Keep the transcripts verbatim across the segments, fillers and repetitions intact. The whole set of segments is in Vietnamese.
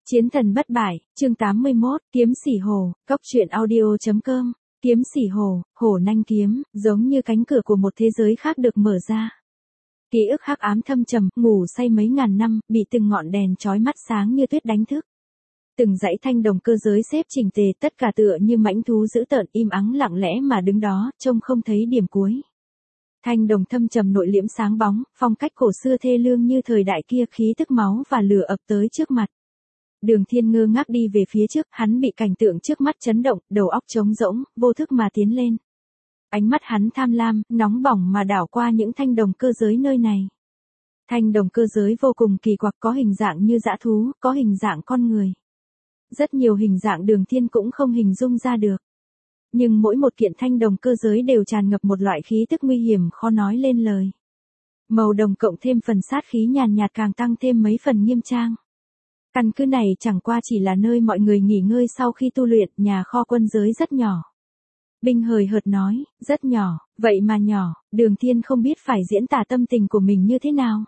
Chiến thần bất bại, chương tám mươi mốt, kiếm sỉ hồ, cốc truyện audio chấm com, kiếm sỉ hồ, hổ nanh kiếm, giống như cánh cửa của một thế giới khác được mở ra. Ký ức hắc ám thâm trầm, ngủ say mấy ngàn năm, bị từng ngọn đèn chói mắt sáng như tuyết đánh thức. Từng dãy thanh đồng cơ giới xếp chỉnh tề, tất cả tựa như mãnh thú dữ tợn im ắng lặng lẽ mà đứng đó, trông không thấy điểm cuối. Thanh đồng thâm trầm nội liễm sáng bóng, phong cách cổ xưa thê lương như thời đại kia, khí tức máu và lửa ập tới trước mặt. Đường Thiên ngơ ngác đi về phía trước, hắn bị cảnh tượng trước mắt chấn động, đầu óc trống rỗng, vô thức mà tiến lên. Ánh mắt hắn tham lam, nóng bỏng mà đảo qua những thanh đồng cơ giới nơi này. Thanh đồng cơ giới vô cùng kỳ quặc, có hình dạng như dã thú, có hình dạng con người. Rất nhiều hình dạng Đường Thiên cũng không hình dung ra được. Nhưng mỗi một kiện thanh đồng cơ giới đều tràn ngập một loại khí tức nguy hiểm khó nói lên lời. Màu đồng cộng thêm phần sát khí nhàn nhạt càng tăng thêm mấy phần nghiêm trang. Căn cứ này chẳng qua chỉ là nơi mọi người nghỉ ngơi sau khi tu luyện, nhà kho quân giới rất nhỏ. Binh hời hợt nói, rất nhỏ, vậy mà nhỏ, Đường Thiên không biết phải diễn tả tâm tình của mình như thế nào.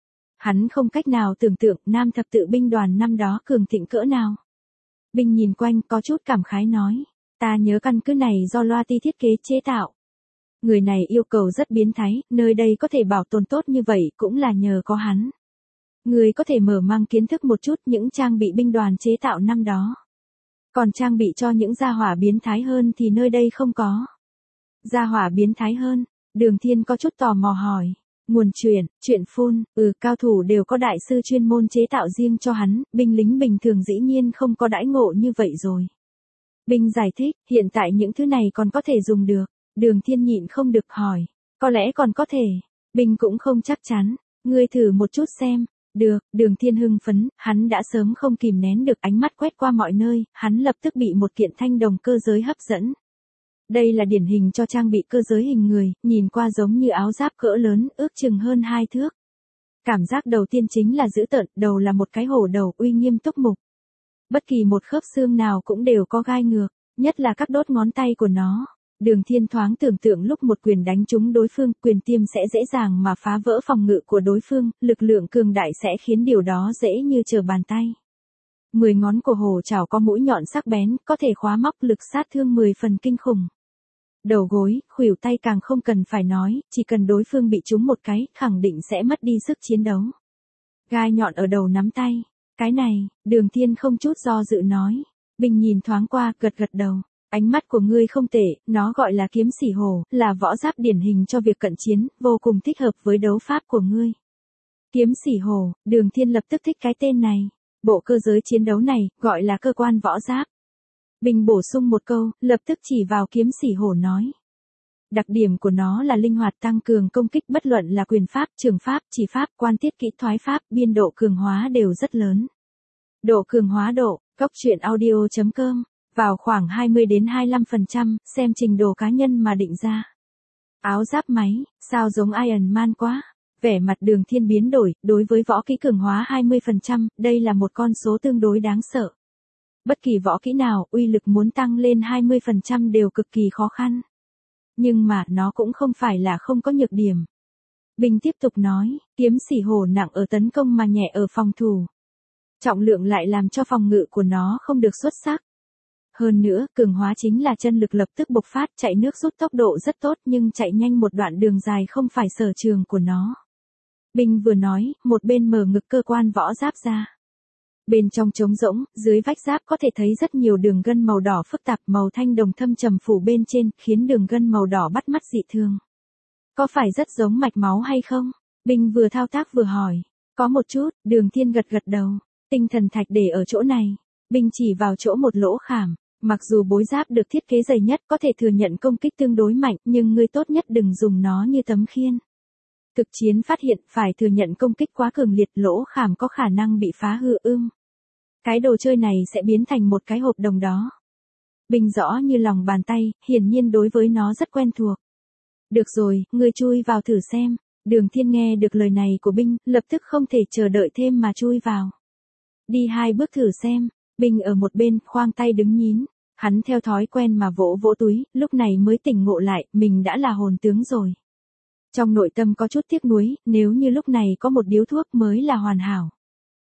Hắn không cách nào tưởng tượng Nam thập tự binh đoàn năm đó cường thịnh cỡ nào. Binh nhìn quanh có chút cảm khái nói, ta nhớ căn cứ này do Loa Ti thiết kế chế tạo. Người này yêu cầu rất biến thái, nơi đây có thể bảo tồn tốt như vậy cũng là nhờ có hắn. Người có thể mở mang kiến thức một chút những trang bị binh đoàn chế tạo năm đó. Còn trang bị cho những gia hỏa biến thái hơn thì nơi đây không có. Gia hỏa biến thái hơn, Đường Thiên có chút tò mò hỏi. Nguồn truyền, chuyện phun, ừ cao thủ đều có đại sư chuyên môn chế tạo riêng cho hắn, binh lính bình thường dĩ nhiên không có đãi ngộ như vậy rồi. Binh giải thích, hiện tại những thứ này còn có thể dùng được. Đường Thiên nhịn không được hỏi, có lẽ còn có thể. Binh cũng không chắc chắn, ngươi thử một chút xem. Được, Đường Thiên hưng phấn, hắn đã sớm không kìm nén được ánh mắt quét qua mọi nơi, hắn lập tức bị một kiện thanh đồng cơ giới hấp dẫn. Đây là điển hình cho trang bị cơ giới hình người, nhìn qua giống như áo giáp cỡ lớn, ước chừng hơn hai thước. Cảm giác đầu tiên chính là dữ tợn, đầu là một cái hổ đầu uy nghiêm túc mục. Bất kỳ một khớp xương nào cũng đều có gai ngược, nhất là các đốt ngón tay của nó. Đường Thiên thoáng tưởng tượng lúc một quyền đánh trúng đối phương, quyền tiêm sẽ dễ dàng mà phá vỡ phòng ngự của đối phương, lực lượng cường đại sẽ khiến điều đó dễ như trở bàn tay. Mười ngón của hổ trảo có mũi nhọn sắc bén, có thể khóa móc lực sát thương mười phần kinh khủng. Đầu gối, khuỷu tay càng không cần phải nói, chỉ cần đối phương bị trúng một cái, khẳng định sẽ mất đi sức chiến đấu. Gai nhọn ở đầu nắm tay. Cái này, Đường Thiên không chút do dự nói. Bình nhìn thoáng qua, gật gật đầu. Ánh mắt của ngươi không tệ, nó gọi là kiếm sỉ hồ, là võ giáp điển hình cho việc cận chiến, vô cùng thích hợp với đấu pháp của ngươi. Kiếm sỉ hồ, Đường Thiên lập tức thích cái tên này. Bộ cơ giới chiến đấu này, gọi là cơ quan võ giáp. Bình bổ sung một câu, lập tức chỉ vào kiếm sỉ hồ nói. Đặc điểm của nó là linh hoạt tăng cường công kích bất luận là quyền pháp, trường pháp, chỉ pháp, quan tiết kỹ thoái pháp, biên độ cường hóa đều rất lớn. Độ cường hóa độ, cốc truyện audio chấm com. Vào khoảng hai mươi đến hai mươi lăm phần trăm, xem trình độ cá nhân mà định ra. Áo giáp máy, sao giống Iron Man quá. Vẻ mặt Đường Thiên biến đổi, đối với võ kỹ cường hóa hai mươi phần trăm, đây là một con số tương đối đáng sợ. Bất kỳ võ kỹ nào, uy lực muốn tăng lên hai mươi phần trăm đều cực kỳ khó khăn. Nhưng mà, nó cũng không phải là không có nhược điểm. Bình tiếp tục nói, kiếm sỉ hồ nặng ở tấn công mà nhẹ ở phòng thủ. Trọng lượng lại làm cho phòng ngự của nó không được xuất sắc. Hơn nữa, cường hóa chính là chân lực lập tức bộc phát, chạy nước rút tốc độ rất tốt nhưng chạy nhanh một đoạn đường dài không phải sở trường của nó. Bình vừa nói, một bên mở ngực cơ quan võ giáp ra. Bên trong trống rỗng, dưới vách giáp có thể thấy rất nhiều đường gân màu đỏ phức tạp, màu thanh đồng thâm trầm phủ bên trên, khiến đường gân màu đỏ bắt mắt dị thường. Có phải rất giống mạch máu hay không? Bình vừa thao tác vừa hỏi. Có một chút, Đường Thiên gật gật đầu. Tinh thần thạch để ở chỗ này. Bình chỉ vào chỗ một lỗ khảm. Mặc dù bối giáp được thiết kế dày nhất có thể thừa nhận công kích tương đối mạnh, nhưng ngươi tốt nhất đừng dùng nó như tấm khiên. Thực chiến phát hiện phải thừa nhận công kích quá cường liệt, lỗ khảm có khả năng bị phá hư ưm. Cái đồ chơi này sẽ biến thành một cái hộp đồng đó. Bình rõ như lòng bàn tay, hiển nhiên đối với nó rất quen thuộc. Được rồi, ngươi chui vào thử xem. Đường Thiên nghe được lời này của Binh, lập tức không thể chờ đợi thêm mà chui vào. Đi hai bước thử xem. Bình ở một bên, khoang tay đứng nhín. Hắn theo thói quen mà vỗ vỗ túi, lúc này mới tỉnh ngộ lại, mình đã là hồn tướng rồi. Trong nội tâm có chút tiếc nuối, nếu như lúc này có một điếu thuốc mới là hoàn hảo.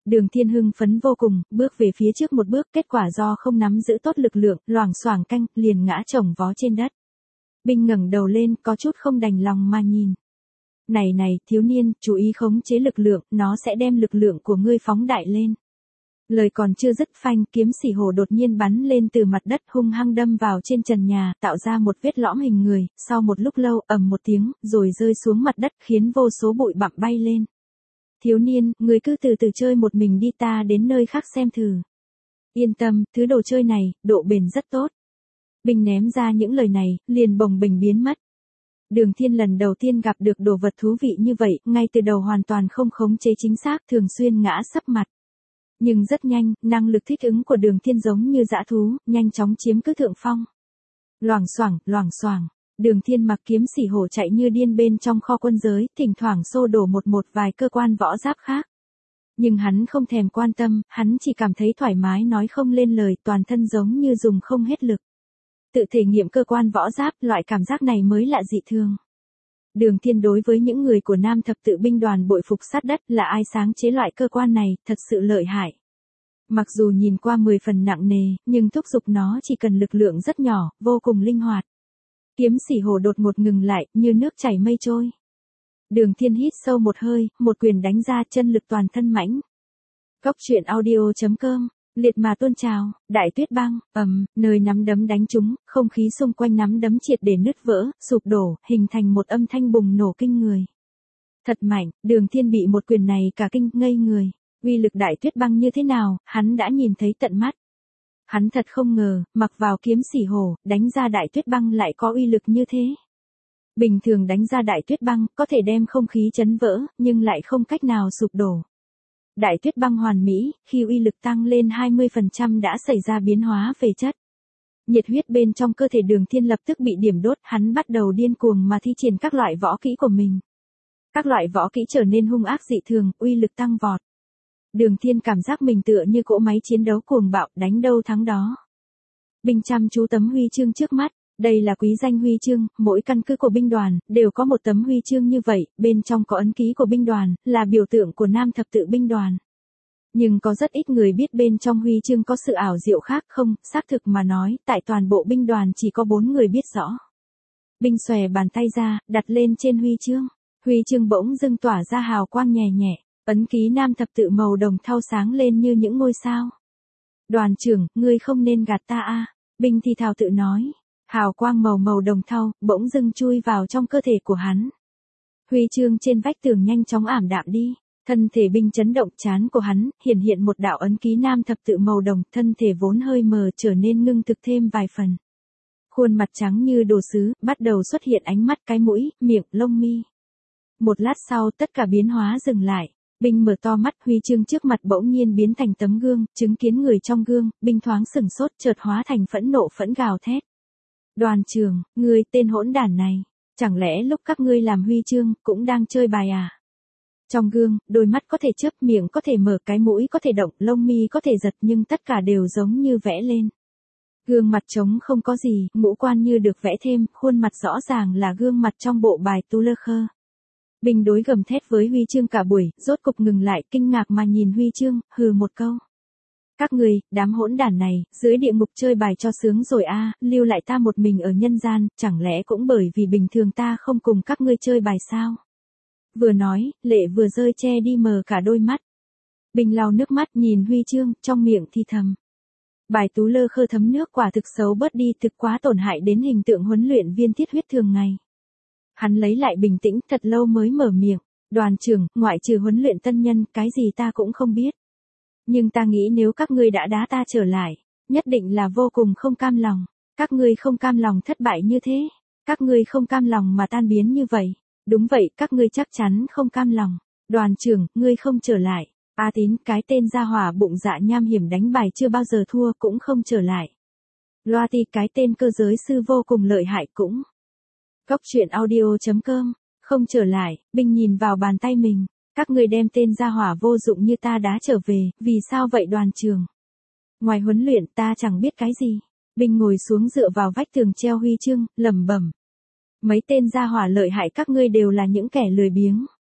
Đường Thiên hưng phấn vô cùng, bước về phía trước một bước, kết quả do không nắm giữ tốt lực lượng, loảng xoảng canh, liền ngã chồng vó trên đất. Binh ngẩng đầu lên, có chút không đành lòng mà nhìn. Này này, thiếu niên, chú ý khống chế lực lượng, nó sẽ đem lực lượng của ngươi phóng đại lên. Lời còn chưa dứt phanh, kiếm sỉ hổ đột nhiên bắn lên từ mặt đất hung hăng đâm vào trên trần nhà, tạo ra một vết lõm hình người, sau một lúc lâu, ầm một tiếng, rồi rơi xuống mặt đất khiến vô số bụi bặm bay lên. Thiếu niên, người cứ từ từ chơi một mình đi, ta đến nơi khác xem thử. Yên tâm, thứ đồ chơi này, độ bền rất tốt. Binh ném ra những lời này, liền bồng bềnh biến mất. Đường Thiên lần đầu tiên gặp được đồ vật thú vị như vậy, ngay từ đầu hoàn toàn không khống chế chính xác, thường xuyên ngã sấp mặt. Nhưng rất nhanh, năng lực thích ứng của Đường Thiên giống như dã thú, nhanh chóng chiếm cứ thượng phong. Loảng xoảng, loảng xoảng, Đường Thiên mặc kiếm sỉ hổ chạy như điên bên trong kho quân giới, thỉnh thoảng xô đổ một một vài cơ quan võ giáp khác. Nhưng hắn không thèm quan tâm, hắn chỉ cảm thấy thoải mái nói không lên lời, toàn thân giống như dùng không hết lực. Tự thể nghiệm cơ quan võ giáp, loại cảm giác này mới lạ dị thường. Đường Thiên đối với những người của Nam Thập Tự binh đoàn bội phục sát đất, là ai sáng chế loại cơ quan này, thật sự lợi hại. Mặc dù nhìn qua mười phần nặng nề, nhưng thúc giục nó chỉ cần lực lượng rất nhỏ, vô cùng linh hoạt. Kiếm sỉ hổ đột ngột ngừng lại, như nước chảy mây trôi. Đường Thiên hít sâu một hơi, một quyền đánh ra, chân lực toàn thân mãnh. Góc truyện audio chấm com, liệt mà tuôn trào, đại tuyết băng, ầm, nơi nắm đấm đánh trúng, không khí xung quanh nắm đấm triệt để nứt vỡ, sụp đổ, hình thành một âm thanh bùng nổ kinh người. Thật mạnh, Đường Thiên bị một quyền này cả kinh, ngây người. Uy lực đại tuyết băng như thế nào, hắn đã nhìn thấy tận mắt. Hắn thật không ngờ, mặc vào kiếm sỉ hổ, đánh ra đại tuyết băng lại có uy lực như thế. Bình thường đánh ra đại tuyết băng, có thể đem không khí chấn vỡ, nhưng lại không cách nào sụp đổ. Đại tuyết băng hoàn mỹ, khi uy lực tăng lên hai mươi phần trăm đã xảy ra biến hóa về chất. Nhiệt huyết bên trong cơ thể Đường Thiên lập tức bị điểm đốt, hắn bắt đầu điên cuồng mà thi triển các loại võ kỹ của mình. Các loại võ kỹ trở nên hung ác dị thường, uy lực tăng vọt. Đường Thiên cảm giác mình tựa như cỗ máy chiến đấu cuồng bạo, đánh đâu thắng đó. Binh chăm chú tấm huy chương trước mắt, đây là quý danh huy chương, mỗi căn cứ của binh đoàn, đều có một tấm huy chương như vậy, bên trong có ấn ký của binh đoàn, là biểu tượng của Nam Thập Tự binh đoàn. Nhưng có rất ít người biết bên trong huy chương có sự ảo diệu khác không, xác thực mà nói, tại toàn bộ binh đoàn chỉ có bốn người biết rõ. Binh xòe bàn tay ra, đặt lên trên huy chương, huy chương bỗng dưng tỏa ra hào quang nhẹ nhẹ. Ấn ký Nam Thập Tự màu đồng thau sáng lên như những ngôi sao. Đoàn trưởng, ngươi không nên gạt ta a. Binh thì thào tự nói. Hào quang màu màu đồng thau, bỗng dưng chui vào trong cơ thể của hắn. Huy chương trên vách tường nhanh chóng ảm đạm đi. Thân thể binh chấn động, trán của hắn, hiện hiện một đạo ấn ký Nam Thập Tự màu đồng, thân thể vốn hơi mờ trở nên ngưng thực thêm vài phần. Khuôn mặt trắng như đồ sứ, bắt đầu xuất hiện ánh mắt, cái mũi, miệng, lông mi. Một lát sau tất cả biến hóa dừng lại. Binh mở to mắt, huy chương trước mặt bỗng nhiên biến thành tấm gương, chứng kiến người trong gương, binh thoáng sừng sốt, chợt hóa thành phẫn nộ phẫn gào thét. Đoàn trưởng, ngươi tên hỗn đản này, chẳng lẽ lúc các ngươi làm huy chương, cũng đang chơi bài à? Trong gương, đôi mắt có thể chớp, miệng có thể mở, cái mũi có thể động, lông mi có thể giật, nhưng tất cả đều giống như vẽ lên. Gương mặt trống không có gì, ngũ quan như được vẽ thêm, khuôn mặt rõ ràng là gương mặt trong bộ bài Tu Lơ Khơ. Binh đối gầm thét với huy chương cả buổi, rốt cục ngừng lại, kinh ngạc mà nhìn huy chương, hừ một câu. Các người, đám hỗn đản này, dưới địa ngục chơi bài cho sướng rồi a, à, lưu lại ta một mình ở nhân gian, chẳng lẽ cũng bởi vì bình thường ta không cùng các ngươi chơi bài sao? Vừa nói, lệ vừa rơi che đi mờ cả đôi mắt. Binh lau nước mắt nhìn huy chương, trong miệng thì thầm. Bài Tú Lơ Khơ thấm nước quả thực xấu bớt đi, thực quá tổn hại đến hình tượng huấn luyện viên thiết huyết thường ngày. Hắn lấy lại bình tĩnh, thật lâu mới mở miệng. Đoàn trưởng, ngoại trừ huấn luyện tân nhân, cái gì ta cũng không biết. Nhưng ta nghĩ nếu các ngươi đã đá ta trở lại, nhất định là vô cùng không cam lòng. Các ngươi không cam lòng thất bại như thế. Các ngươi không cam lòng mà tan biến như vậy. Đúng vậy, các ngươi chắc chắn không cam lòng. Đoàn trưởng, ngươi không trở lại. A Tín, cái tên gia hỏa bụng dạ nham hiểm đánh bài chưa bao giờ thua cũng không trở lại. Loa Ti, cái tên cơ giới sư vô cùng lợi hại cũng. Góc truyện audio chấm com, không trở lại, binh nhìn vào bàn tay mình. Các ngươi đem tên gia hỏa vô dụng như ta đá trở về, vì sao vậy đoàn trưởng? Ngoài huấn luyện ta chẳng biết cái gì. Binh ngồi xuống dựa vào vách tường treo huy chương, lẩm bẩm. Mấy tên gia hỏa lợi hại các ngươi đều là những kẻ lười biếng.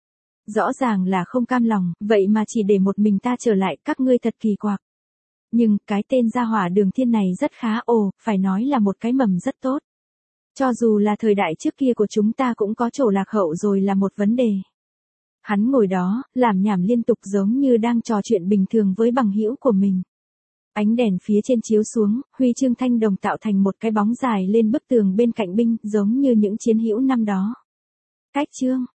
Rõ ràng là không cam lòng, vậy mà chỉ để một mình ta trở lại, các ngươi thật kỳ quặc. Nhưng, cái tên gia hỏa Đường Thiên này rất khá, ồ, phải nói là một cái mầm rất tốt. Cho dù là thời đại trước kia của chúng ta cũng có chỗ lạc hậu rồi là một vấn đề. Hắn ngồi đó, làm nhảm liên tục giống như đang trò chuyện bình thường với bằng hữu của mình. Ánh đèn phía trên chiếu xuống, huy chương thanh đồng tạo thành một cái bóng dài lên bức tường bên cạnh binh, giống như những chiến hữu năm đó. Cách chương